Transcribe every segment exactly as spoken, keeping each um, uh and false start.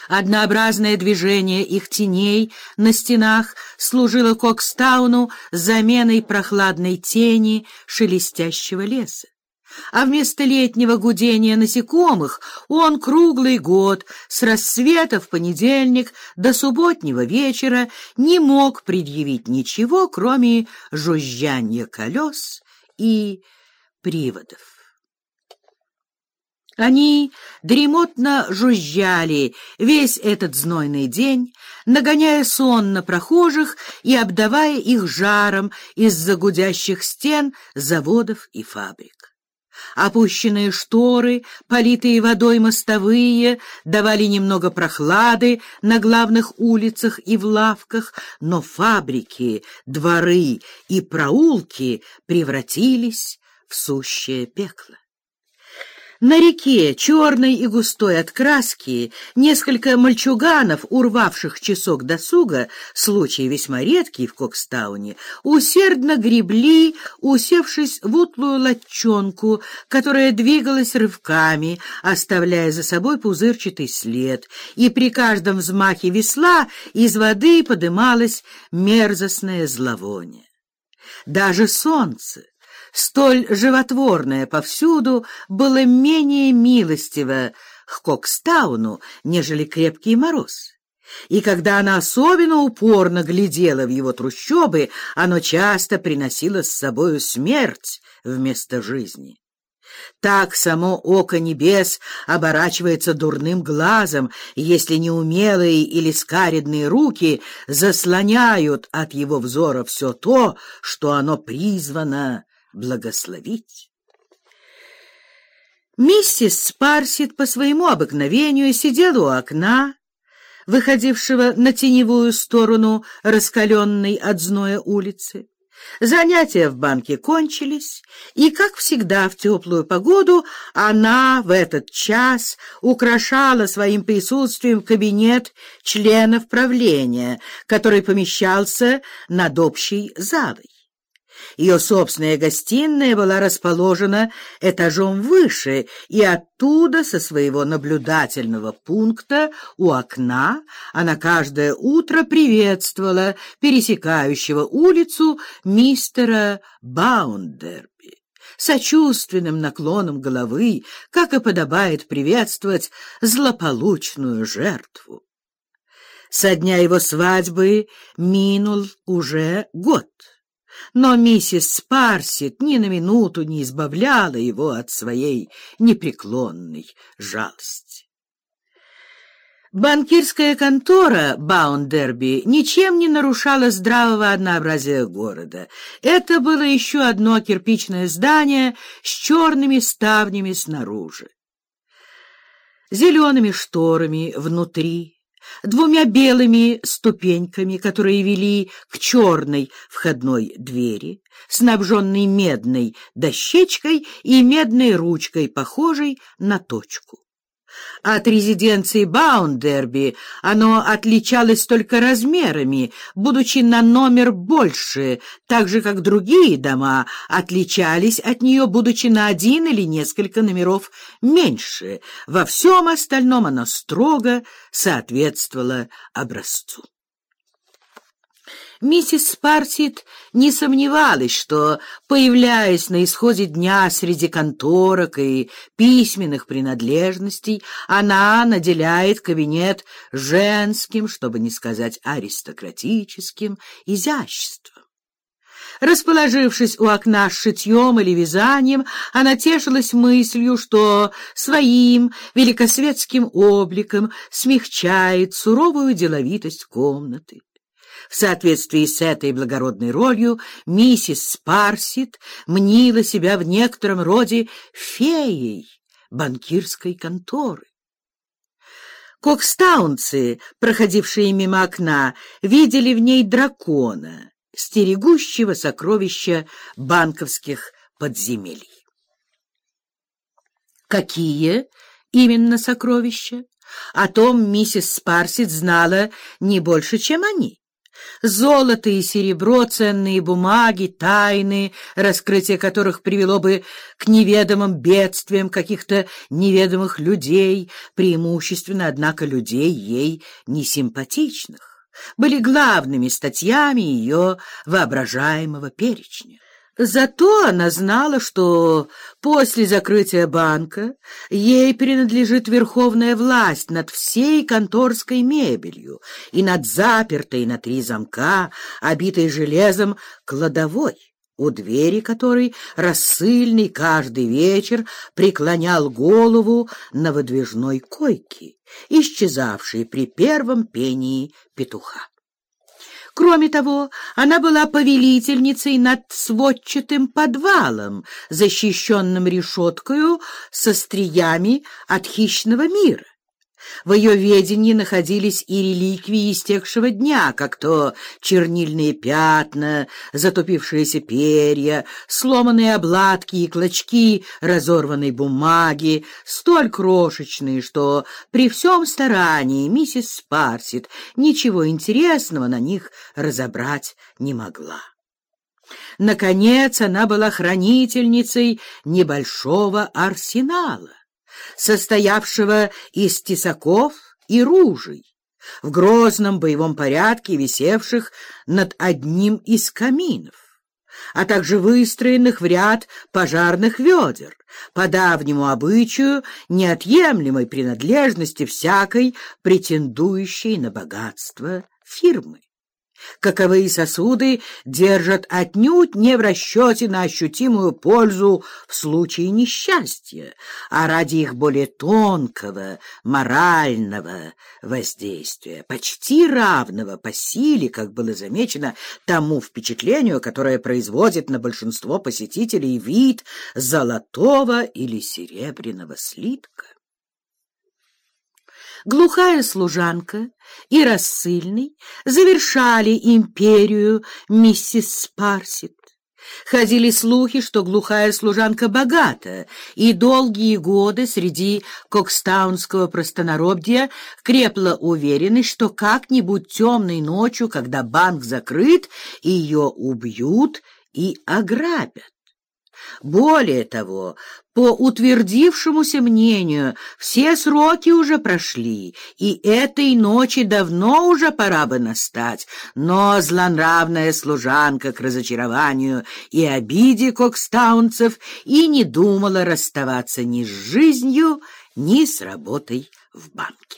Однообразное движение их теней на стенах служило Кокстауну заменой прохладной тени шелестящего леса. А вместо летнего гудения насекомых он круглый год с рассвета в понедельник до субботнего вечера не мог предъявить ничего, кроме жужжания колес и приводов. Они дремотно жужжали весь этот знойный день, нагоняя сон на прохожих и обдавая их жаром из-за гудящих стен заводов и фабрик. Опущенные шторы, политые водой мостовые давали немного прохлады на главных улицах и в лавках, но фабрики, дворы и проулки превратились в сущее пекло. На реке, черной и густой от краски, несколько мальчуганов, урвавших часок досуга, случай весьма редкий в Кокстауне, усердно гребли, усевшись в утлую лодчонку, которая двигалась рывками, оставляя за собой пузырчатый след, и при каждом взмахе весла из воды подымалось мерзостное зловоние. Даже солнце, столь животворное повсюду, было менее милостиво к Кокстауну, нежели крепкий мороз. И когда она особенно упорно глядела в его трущобы, оно часто приносило с собою смерть вместо жизни. Так само око небес оборачивается дурным глазом, если неумелые или скаредные руки заслоняют от его взора все то, что оно призвано благословить. Миссис Спарсит по своему обыкновению сидела у окна, выходившего на теневую сторону раскаленной от зноя улицы. Занятия в банке кончились, и, как всегда в теплую погоду, она в этот час украшала своим присутствием кабинет членов правления, который помещался над общей залой. Ее собственная гостиная была расположена этажом выше, и оттуда, со своего наблюдательного пункта у окна, она каждое утро приветствовала пересекающего улицу мистера Баундерби сочувственным наклоном головы, как и подобает приветствовать злополучную жертву. Со дня его свадьбы минул уже год. Но миссис Спарсит ни на минуту не избавляла его от своей непреклонной жалости. Банкирская контора Баундерби ничем не нарушала здравого однообразия города. Это было еще одно кирпичное здание с черными ставнями снаружи, зелеными шторами внутри, двумя белыми ступеньками, которые вели к черной входной двери, снабженной медной дощечкой и медной ручкой, похожей на точку. От резиденции Баундерби оно отличалось только размерами, будучи на номер больше, так же, как другие дома отличались от нее, будучи на один или несколько номеров меньше. Во всем остальном оно строго соответствовало образцу. Миссис Спарсит не сомневалась, что, появляясь на исходе дня среди конторок и письменных принадлежностей, она наделяет кабинет женским, чтобы не сказать аристократическим, изяществом. Расположившись у окна с шитьем или вязанием, она тешилась мыслью, что своим великосветским обликом смягчает суровую деловитость комнаты. В соответствии с этой благородной ролью миссис Спарсит мнила себя в некотором роде феей банкирской конторы. Кокстаунцы, проходившие мимо окна, видели в ней дракона, стерегущего сокровища банковских подземелий. Какие именно сокровища? О том миссис Спарсит знала не больше, чем они. Золото и серебро, ценные бумаги, тайны, раскрытие которых привело бы к неведомым бедствиям каких-то неведомых людей, преимущественно, однако, людей ей несимпатичных, были главными статьями ее воображаемого перечня. Зато она знала, что после закрытия банка ей принадлежит верховная власть над всей конторской мебелью и над запертой на три замка, обитой железом кладовой, у двери которой рассыльный каждый вечер преклонял голову на выдвижной койке, исчезавшей при первом пении петуха. Кроме того, она была повелительницей над сводчатым подвалом, защищенным решеткою со стриями от хищного мира. В ее ведении находились и реликвии истекшего дня, как то чернильные пятна, затупившиеся перья, сломанные обладки и клочки разорванной бумаги, столь крошечные, что при всем старании миссис Спарсит ничего интересного на них разобрать не могла. Наконец, она была хранительницей небольшого арсенала, состоявшего из тесаков и ружей, в грозном боевом порядке висевших над одним из каминов, а также выстроенных в ряд пожарных ведер, по давнему обычаю неотъемлемой принадлежности всякой претендующей на богатство фирмы. Каковые сосуды держат отнюдь не в расчете на ощутимую пользу в случае несчастья, а ради их более тонкого морального воздействия, почти равного по силе, как было замечено, тому впечатлению, которое производит на большинство посетителей вид золотого или серебряного слитка. Глухая служанка и рассыльный завершали империю миссис Спарсит. Ходили слухи, что глухая служанка богата, и долгие годы среди кокстаунского простонародья крепла уверенность, что как-нибудь темной ночью, когда банк закрыт, ее убьют и ограбят. Более того, по утвердившемуся мнению, все сроки уже прошли, и этой ночи давно уже пора бы настать, но злонравная служанка к разочарованию и обиде кокстаунцев и не думала расставаться ни с жизнью, ни с работой в банке.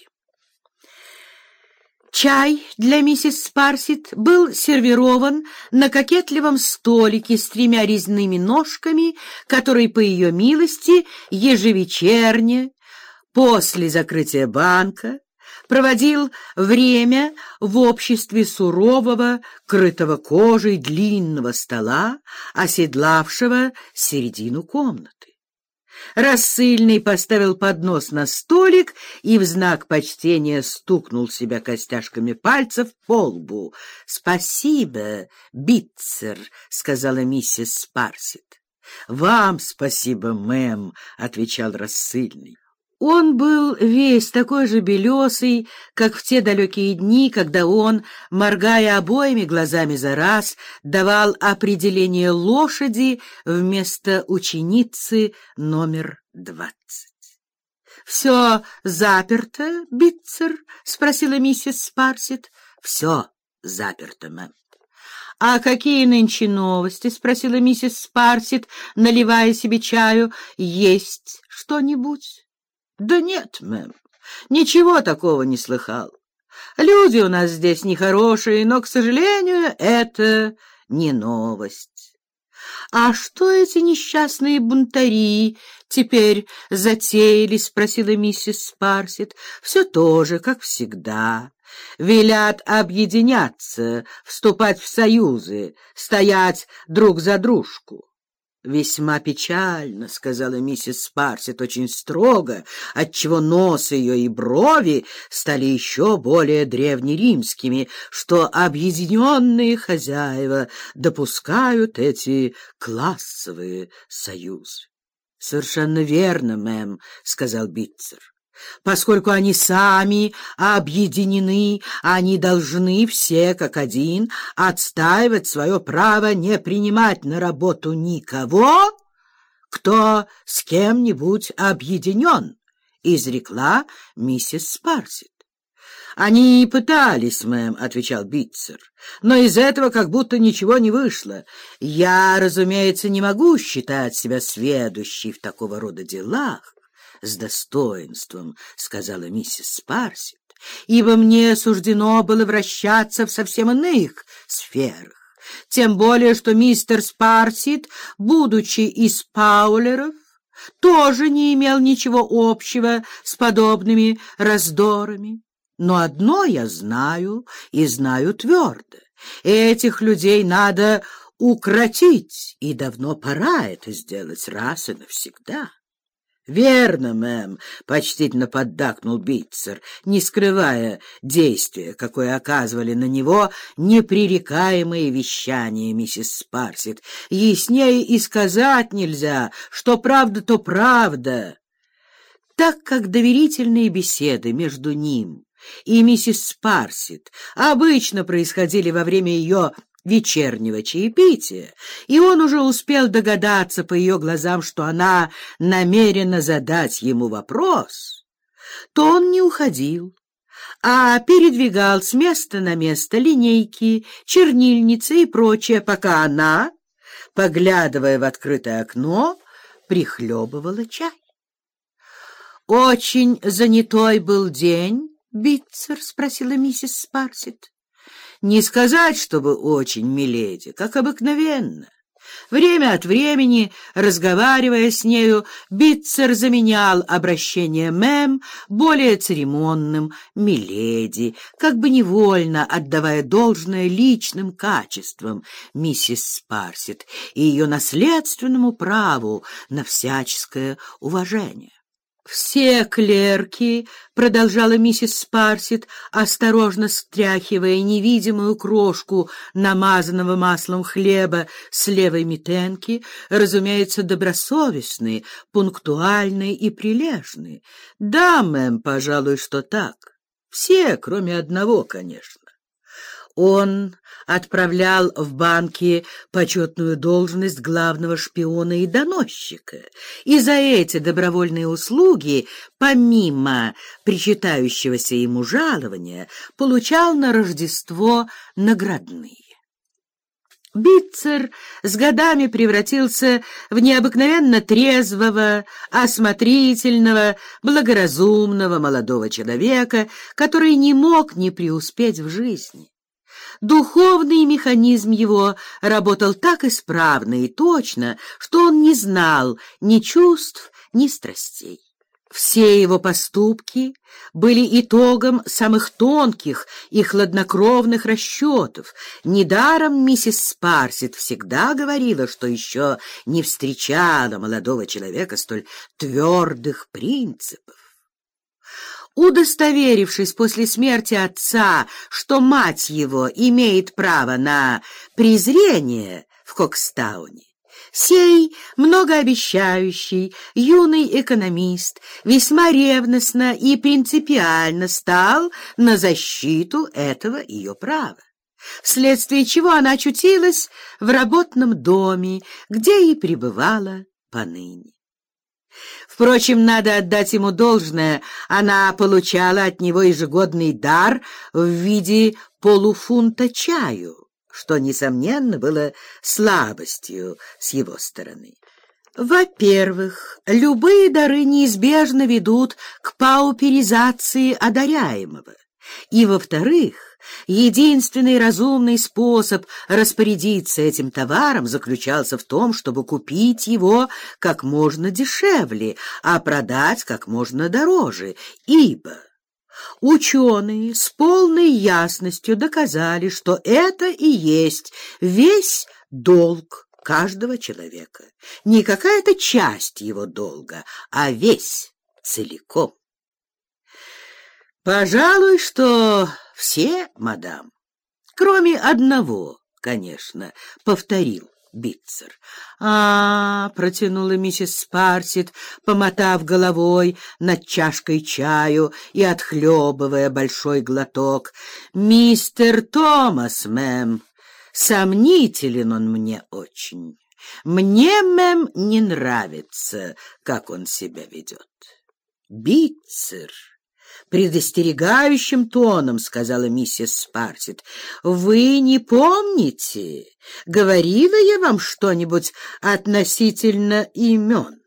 Чай для миссис Спарсит был сервирован на кокетливом столике с тремя резными ножками, который, по ее милости, ежевечерне, после закрытия банка, проводил время в обществе сурового, крытого кожей длинного стола, оседлавшего середину комнаты. Рассыльный поставил поднос на столик и в знак почтения стукнул себя костяшками пальцев по лбу. — Спасибо, Битцер, — сказала миссис Спарсит. — Вам спасибо, мэм, — отвечал рассыльный. Он был весь такой же белесый, как в те далекие дни, когда он, моргая обоими глазами за раз, давал определение лошади вместо ученицы номер двадцать. — Все заперто, Битцер? — спросила миссис Спарсит. — Все заперто, мэм. — А какие нынче новости? — спросила миссис Спарсит, наливая себе чаю. — Есть что-нибудь? — Да нет, мэм, ничего такого не слыхал. Люди у нас здесь нехорошие, но, к сожалению, это не новость. — А что эти несчастные бунтари теперь затеяли? — спросила миссис Спарсит. — Все то же, как всегда. Велят объединяться, вступать в союзы, стоять друг за дружку. — Весьма печально, — сказала миссис Спарсит очень строго, отчего нос ее и брови стали еще более древнеримскими, что объединенные хозяева допускают эти классовые союзы. — Совершенно верно, мэм, — сказал Битцер. Поскольку они сами объединены, они должны все как один отстаивать свое право не принимать на работу никого, кто с кем-нибудь объединен, — изрекла миссис Спарсит. — Они пытались, мэм, — отвечал Битцер, — но из этого как будто ничего не вышло. Я, разумеется, не могу считать себя сведущей в такого рода делах, — с достоинством сказала миссис Спарсит, — ибо мне суждено было вращаться в совсем иных сферах. Тем более, что мистер Спарсит, будучи из Паулеров, тоже не имел ничего общего с подобными раздорами. Но одно я знаю, и знаю твердо: этих людей надо укротить, и давно пора это сделать раз и навсегда. — Верно, мэм, — почтительно поддакнул Битцер, не скрывая действия, какое оказывали на него непререкаемые вещания миссис Спарсит. Яснее и сказать нельзя, что правда, то правда. Так как доверительные беседы между ним и миссис Спарсит обычно происходили во время ее вечернего чаепития, и он уже успел догадаться по ее глазам, что она намерена задать ему вопрос, то он не уходил, а передвигал с места на место линейки, чернильницы и прочее, пока она, поглядывая в открытое окно, прихлебывала чай. — Очень занятой был день, Битцер? — спросила миссис Спарсит. — Не сказать, чтобы очень, миледи, как обыкновенно. Время от времени, разговаривая с нею, Битцер заменял обращение мэм более церемонным миледи, как бы невольно отдавая должное личным качествам миссис Спарсит и ее наследственному праву на всяческое уважение. «Все клерки, — продолжала миссис Спарсит, осторожно стряхивая невидимую крошку намазанного маслом хлеба с левой митенки, — разумеется, добросовестные, пунктуальные и прилежные. Да, мэм, пожалуй, что так. Все, кроме одного, конечно. Он отправлял в банки почетную должность главного шпиона и доносчика, и за эти добровольные услуги, помимо причитающегося ему жалования, получал на Рождество наградные. Битцер с годами превратился в необыкновенно трезвого, осмотрительного, благоразумного молодого человека, который не мог не преуспеть в жизни. Духовный механизм его работал так исправно и точно, что он не знал ни чувств, ни страстей. Все его поступки были итогом самых тонких и хладнокровных расчетов. Недаром миссис Спарсит всегда говорила, что еще не встречала молодого человека столь твердых принципов. Удостоверившись после смерти отца, что мать его имеет право на презрение в Кокстауне, сей многообещающий юный экономист весьма ревностно и принципиально стал на защиту этого ее права, вследствие чего она очутилась в работном доме, где и пребывала поныне. Впрочем, надо отдать ему должное, она получала от него ежегодный дар в виде полуфунта чаю, что, несомненно, было слабостью с его стороны. Во-первых, любые дары неизбежно ведут к пауперизации одаряемого, и, во-вторых, единственный разумный способ распорядиться этим товаром заключался в том, чтобы купить его как можно дешевле, а продать как можно дороже, ибо ученые с полной ясностью доказали, что это и есть весь долг каждого человека. Не какая-то часть его долга, а весь целиком. Пожалуй, что все, мадам, кроме одного, конечно, — повторил Битцер. А, — протянула миссис Спарсит, помотав головой над чашкой чаю и отхлебывая большой глоток. — Мистер Томас, мэм, сомнителен он мне очень. Мне, мэм, не нравится, как он себя ведет. — Битцер! — предостерегающим тоном сказала миссис Спарсит. — Вы не помните, говорила я вам что-нибудь относительно имен?